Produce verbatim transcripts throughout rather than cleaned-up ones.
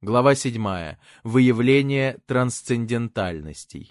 Глава седьмая. Выявление трансцендентальностей.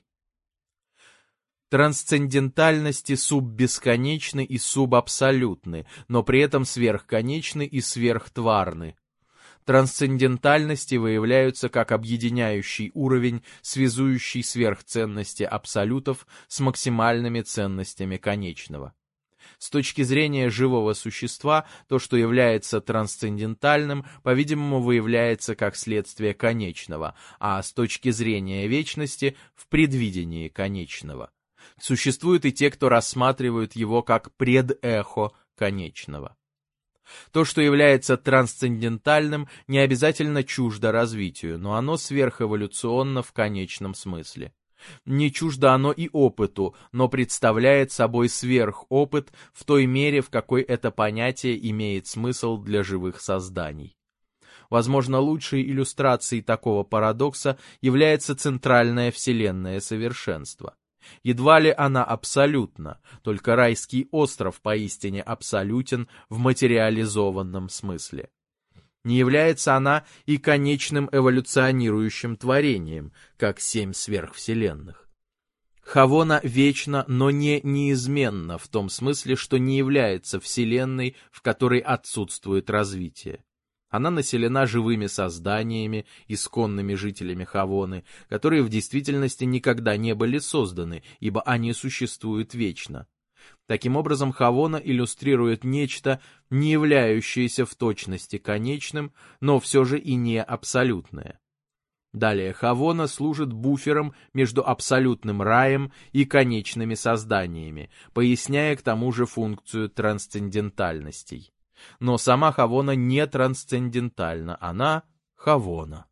Трансцендентальности суббесконечны и субабсолютны, но при этом сверхконечны и сверхтварны. Трансцендентальности выявляются как объединяющий уровень, связующий сверхценности абсолютов с максимальными ценностями конечного. С точки зрения живого существа, то, что является трансцендентальным, по-видимому, выявляется как следствие конечного, а с точки зрения вечности – в предвидении конечного. Существуют и те, кто рассматривают его как предэхо конечного. То, что является трансцендентальным, не обязательно чуждо развитию, но оно сверхэволюционно в конечном смысле. Не чуждо оно и опыту, но представляет собой сверхопыт в той мере, в какой это понятие имеет смысл для живых созданий. Возможно, лучшей иллюстрацией такого парадокса является центральное вселенное совершенство. Едва ли она абсолютна, только райский остров поистине абсолютен в материализованном смысле. Не является она и конечным эволюционирующим творением, как семь сверхвселенных. Хавона вечна, но не неизменна в том смысле, что не является вселенной, в которой отсутствует развитие. Она населена живыми созданиями, исконными жителями Хавоны, которые в действительности никогда не были созданы, ибо они существуют вечно. Таким образом, Хавона иллюстрирует нечто, не являющееся в точности конечным, но все же и не абсолютное. Далее, Хавона служит буфером между абсолютным раем и конечными созданиями, поясняя к тому же функцию трансцендентальностей. Но сама Хавона не трансцендентальна, она Хавона.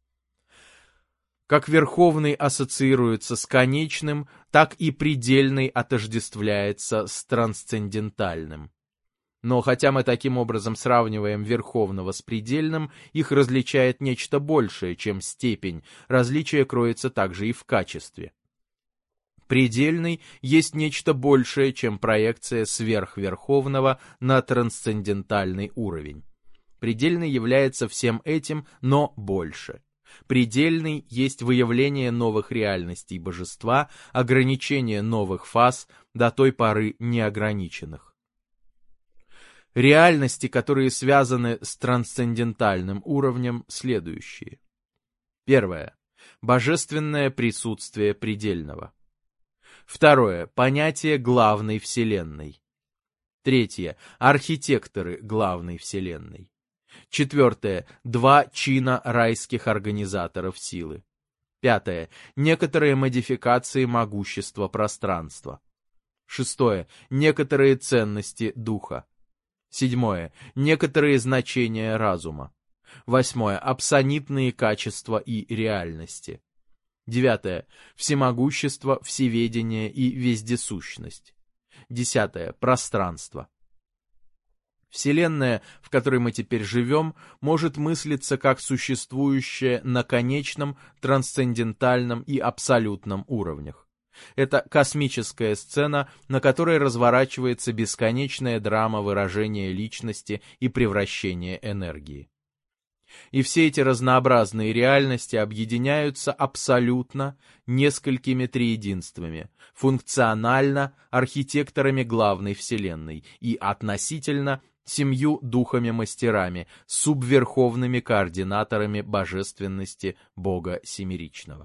Как верховный ассоциируется с конечным, так и предельный отождествляется с трансцендентальным. Но хотя мы таким образом сравниваем верховного с предельным, их различает нечто большее, чем степень, различие кроется также и в качестве. Предельный есть нечто большее, чем проекция сверхверховного на трансцендентальный уровень. Предельный является всем этим, но больше. Предельный есть выявление новых реальностей божества, ограничение новых фаз, до той поры неограниченных. Реальности, которые связаны с трансцендентальным уровнем, следующие. Первое. Божественное присутствие предельного. Второе. Понятие главной вселенной. Третье. Архитекторы главной вселенной. Четвертое. Два чина райских организаторов силы. Пятое. Некоторые модификации могущества пространства. Шестое. Некоторые ценности духа. Седьмое. Некоторые значения разума. Восьмое. Апсонитные качества и реальности. Девятое. Всемогущество, всеведение и вездесущность. Десятое. Пространство. Вселенная, в которой мы теперь живем, может мыслиться как существующая на конечном, трансцендентальном и абсолютном уровнях. Это космическая сцена, на которой разворачивается бесконечная драма выражения личности и превращения энергии. И все эти разнообразные реальности объединяются абсолютно несколькими триединствами, функционально архитекторами главной вселенной и относительно семью духами-мастерами, субверховными координаторами божественности Бога Семеричного.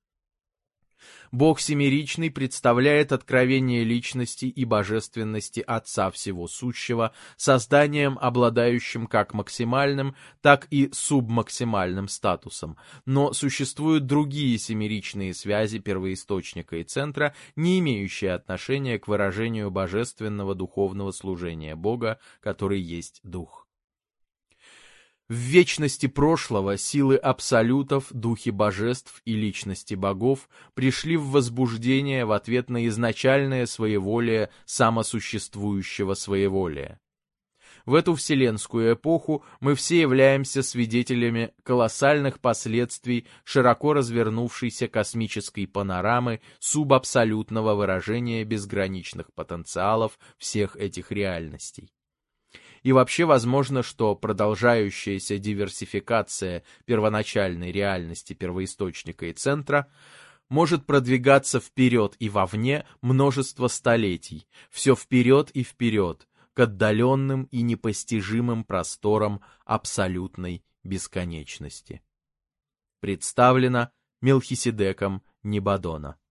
Бог Семеричный представляет откровение личности и божественности Отца Всего Сущего, созданием, обладающим как максимальным, так и субмаксимальным статусом. Но существуют другие семеричные связи первоисточника и центра, не имеющие отношения к выражению божественного духовного служения Бога, который есть Дух. В вечности прошлого силы абсолютов, духи божеств и личности богов пришли в возбуждение в ответ на изначальное своеволие самосуществующего своеволия. В эту вселенскую эпоху мы все являемся свидетелями колоссальных последствий широко развернувшейся космической панорамы субабсолютного выражения безграничных потенциалов всех этих реальностей. И вообще возможно, что продолжающаяся диверсификация первоначальной реальности первоисточника и центра может продвигаться вперед и вовне множество столетий, все вперед и вперед, к отдаленным и непостижимым просторам абсолютной бесконечности. Представлено Мелхиседеком Небадона.